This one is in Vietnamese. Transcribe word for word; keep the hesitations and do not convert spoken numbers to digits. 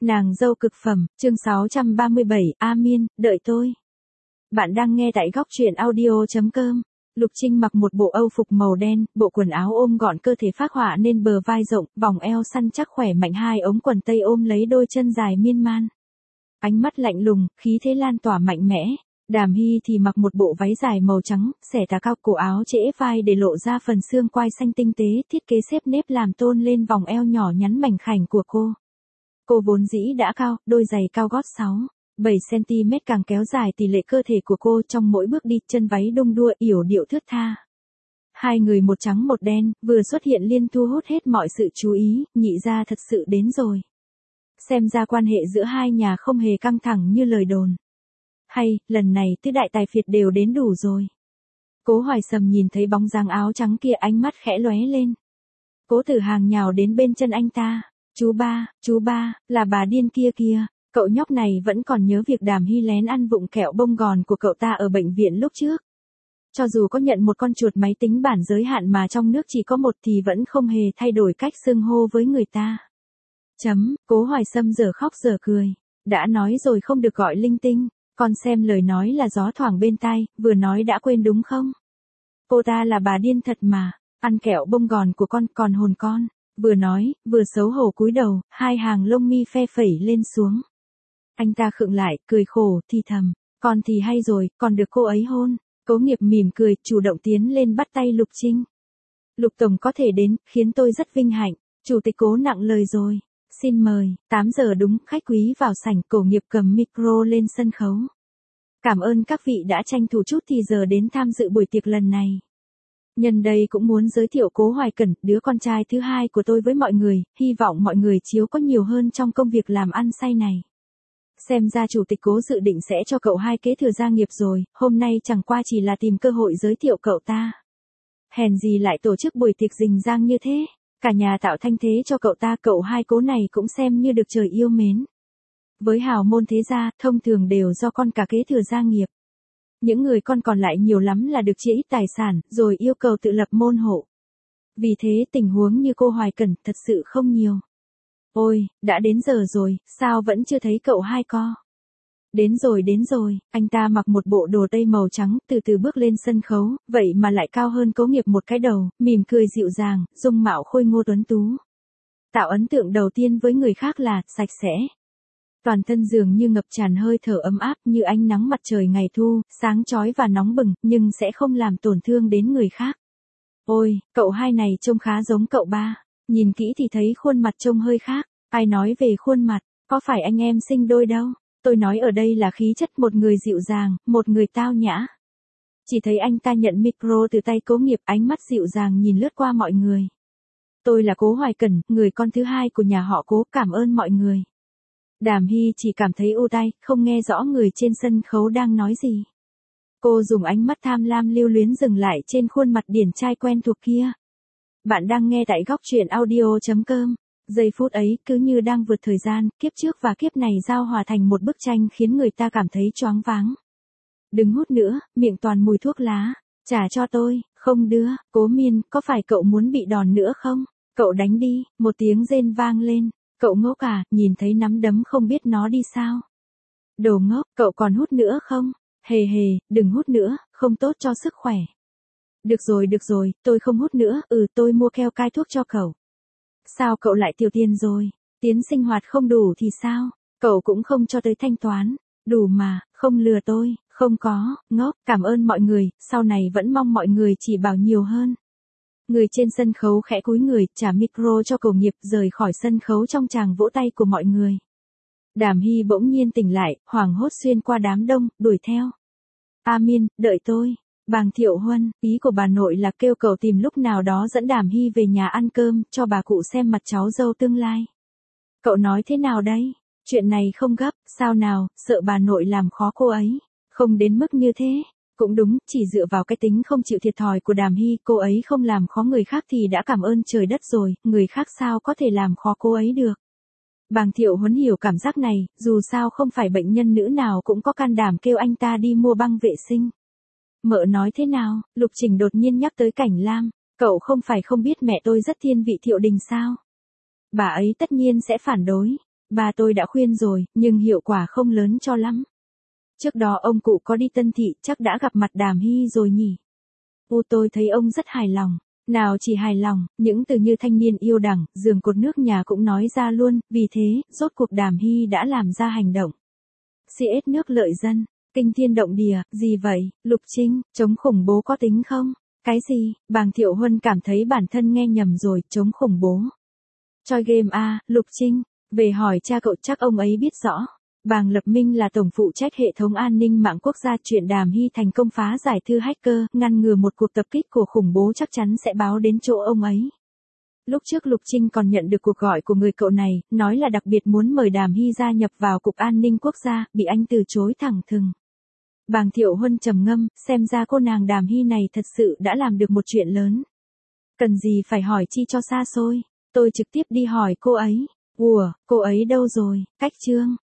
Nàng dâu cực phẩm, chương sáu trăm ba mươi bảy, A Miên, đợi tôi. Bạn đang nghe tại góc truyện audio chấm com. Lục Trinh mặc một bộ âu phục màu đen, bộ quần áo ôm gọn cơ thể phác họa nên bờ vai rộng, vòng eo săn chắc khỏe mạnh, hai ống quần tây ôm lấy đôi chân dài miên man. Ánh mắt lạnh lùng, khí thế lan tỏa mạnh mẽ. Đàm Hy thì mặc một bộ váy dài màu trắng, xẻ tà cao, cổ áo trễ vai để lộ ra phần xương quai xanh tinh tế, thiết kế xếp nếp làm tôn lên vòng eo nhỏ nhắn mảnh khảnh của cô. Cô vốn dĩ đã cao, đôi giày cao gót sáu, bảy xăng ti mét càng kéo dài tỷ lệ cơ thể của cô trong mỗi bước đi, chân váy đung đưa, yểu điệu thướt tha. Hai người một trắng một đen, vừa xuất hiện liên thu hút hết mọi sự chú ý, nhị gia thật sự đến rồi. Xem ra quan hệ giữa hai nhà không hề căng thẳng như lời đồn. Hay, lần này tứ đại tài phiệt đều đến đủ rồi. Cố Hoài Sầm nhìn thấy bóng dáng áo trắng kia, ánh mắt khẽ lóe lên. Cố Tử Hàng nhào đến bên chân anh ta. Chú ba, chú ba, là bà điên kia kia, cậu nhóc này vẫn còn nhớ việc Đàm Hy lén ăn vụng kẹo bông gòn của cậu ta ở bệnh viện lúc trước. Cho dù có nhận một con chuột máy tính bản giới hạn mà trong nước chỉ có một thì vẫn không hề thay đổi cách xưng hô với người ta. Chấm, Cố Hoài Sâm giờ khóc giờ cười. Đã nói rồi không được gọi linh tinh, con xem lời nói là gió thoảng bên tai, vừa nói đã quên đúng không? Cô ta là bà điên thật mà, ăn kẹo bông gòn của con còn hồn con. Vừa nói, vừa xấu hổ cúi đầu, hai hàng lông mi phe phẩy lên xuống. Anh ta khựng lại, cười khổ, thì thầm, con thì hay rồi, còn được cô ấy hôn. Cố Nghiệp mỉm cười, chủ động tiến lên bắt tay Lục Trinh. Lục Tổng có thể đến, khiến tôi rất vinh hạnh. Chủ tịch Cố nặng lời rồi. Xin mời, tám giờ đúng, khách quý vào sảnh. Cố Nghiệp cầm micro lên sân khấu. Cảm ơn các vị đã tranh thủ chút thì giờ đến tham dự buổi tiệc lần này. Nhân đây cũng muốn giới thiệu Cố Hoài Cẩn, đứa con trai thứ hai của tôi với mọi người, hy vọng mọi người chiếu có nhiều hơn trong công việc làm ăn say này. Xem ra chủ tịch Cố dự định sẽ cho cậu hai kế thừa gia nghiệp rồi, hôm nay chẳng qua chỉ là tìm cơ hội giới thiệu cậu ta. Hèn gì lại tổ chức buổi tiệc rình rang như thế, cả nhà tạo thanh thế cho cậu ta, cậu hai Cố này cũng xem như được trời yêu mến. Với hào môn thế gia, thông thường đều do con cả kế thừa gia nghiệp. Những người con còn lại nhiều lắm là được chia ít tài sản, rồi yêu cầu tự lập môn hộ. Vì thế tình huống như cô Hoài Cẩn thật sự không nhiều. Ôi, đã đến giờ rồi, sao vẫn chưa thấy cậu hai co? Đến rồi đến rồi, anh ta mặc một bộ đồ tây màu trắng, từ từ bước lên sân khấu, vậy mà lại cao hơn Cố Nghiệp một cái đầu, mỉm cười dịu dàng, dung mạo khôi ngô tuấn tú. Tạo ấn tượng đầu tiên với người khác là, sạch sẽ. Toàn thân dường như ngập tràn hơi thở ấm áp như ánh nắng mặt trời ngày thu, sáng chói và nóng bừng, nhưng sẽ không làm tổn thương đến người khác. Ôi, cậu hai này trông khá giống cậu ba. Nhìn kỹ thì thấy khuôn mặt trông hơi khác. Ai nói về khuôn mặt, có phải anh em sinh đôi đâu. Tôi nói ở đây là khí chất, một người dịu dàng, một người tao nhã. Chỉ thấy anh ta nhận micro từ tay Cố Nghiệp, ánh mắt dịu dàng nhìn lướt qua mọi người. Tôi là Cố Hoài Cẩn, người con thứ hai của nhà họ Cố, cảm ơn mọi người. Đàm Hy chỉ cảm thấy u tai, không nghe rõ người trên sân khấu đang nói gì. Cô dùng ánh mắt tham lam lưu luyến dừng lại trên khuôn mặt điển trai quen thuộc kia. Bạn đang nghe tại góc truyện audio chấm com. Giây phút ấy cứ như đang vượt thời gian, kiếp trước và kiếp này giao hòa thành một bức tranh khiến người ta cảm thấy choáng váng. Đừng hút nữa, miệng toàn mùi thuốc lá. Trả cho tôi, không đưa. Cố Miên, có phải cậu muốn bị đòn nữa không? Cậu đánh đi, một tiếng rên vang lên. Cậu ngốc à, nhìn thấy nắm đấm không biết nó đi sao? Đồ ngốc, cậu còn hút nữa không? Hề hề, đừng hút nữa, không tốt cho sức khỏe. Được rồi được rồi, tôi không hút nữa, ừ tôi mua keo cai thuốc cho cậu. Sao cậu lại tiêu tiền rồi? Tiền sinh hoạt không đủ thì sao? Cậu cũng không cho tới thanh toán. Đủ mà, không lừa tôi, không có, ngốc, cảm ơn mọi người, sau này vẫn mong mọi người chỉ bảo nhiều hơn. Người trên sân khấu khẽ cúi người, trả micro cho Cố Nghiệp, rời khỏi sân khấu trong tràng vỗ tay của mọi người. Đàm Hy bỗng nhiên tỉnh lại, hoảng hốt xuyên qua đám đông, đuổi theo. A Miên, đợi tôi. Bàng Thiệu Huân, ý của bà nội là kêu cậu tìm lúc nào đó dẫn Đàm Hy về nhà ăn cơm, cho bà cụ xem mặt cháu dâu tương lai. Cậu nói thế nào đây? Chuyện này không gấp, sao nào, sợ bà nội làm khó cô ấy. Không đến mức như thế. Cũng đúng, chỉ dựa vào cái tính không chịu thiệt thòi của Đàm Hy, cô ấy không làm khó người khác thì đã cảm ơn trời đất rồi, người khác sao có thể làm khó cô ấy được. Bàng Thiệu Huấn hiểu cảm giác này, dù sao không phải bệnh nhân nữ nào cũng có can đảm kêu anh ta đi mua băng vệ sinh. Mợ nói thế nào? Lục Trình đột nhiên nhắc tới Cảnh Lam, cậu không phải không biết mẹ tôi rất thiên vị Thiệu Đình sao? Bà ấy tất nhiên sẽ phản đối. ba tôi đã khuyên rồi, nhưng hiệu quả không lớn cho lắm. Trước đó ông cụ có đi Tân Thị, chắc đã gặp mặt Đàm Hy rồi nhỉ? U tôi thấy ông rất hài lòng. Nào chỉ hài lòng, những từ như thanh niên yêu đảng, giường cột nước nhà cũng nói ra luôn, vì thế, rốt cuộc Đàm Hy đã làm ra hành động. xê ét nước lợi dân, kinh thiên động địa, gì vậy, Lục Trinh, chống khủng bố có tính không? Cái gì, Bàng Thiệu Huân cảm thấy bản thân nghe nhầm rồi, chống khủng bố. Choi game a, Lục Trinh, về hỏi cha cậu chắc ông ấy biết rõ. Bàng Lập Minh là tổng phụ trách hệ thống an ninh mạng quốc gia, chuyện Đàm Hy thành công phá giải thư hacker, ngăn ngừa một cuộc tập kích của khủng bố chắc chắn sẽ báo đến chỗ ông ấy. Lúc trước Lục Trinh còn nhận được cuộc gọi của người cậu này, nói là đặc biệt muốn mời Đàm Hy gia nhập vào Cục An ninh Quốc gia, bị anh từ chối thẳng thừng. Bàng Thiệu Huân trầm ngâm, xem ra cô nàng Đàm Hy này thật sự đã làm được một chuyện lớn. Cần gì phải hỏi chi cho xa xôi, tôi trực tiếp đi hỏi cô ấy. Ủa, cô ấy đâu rồi, Cách Trương,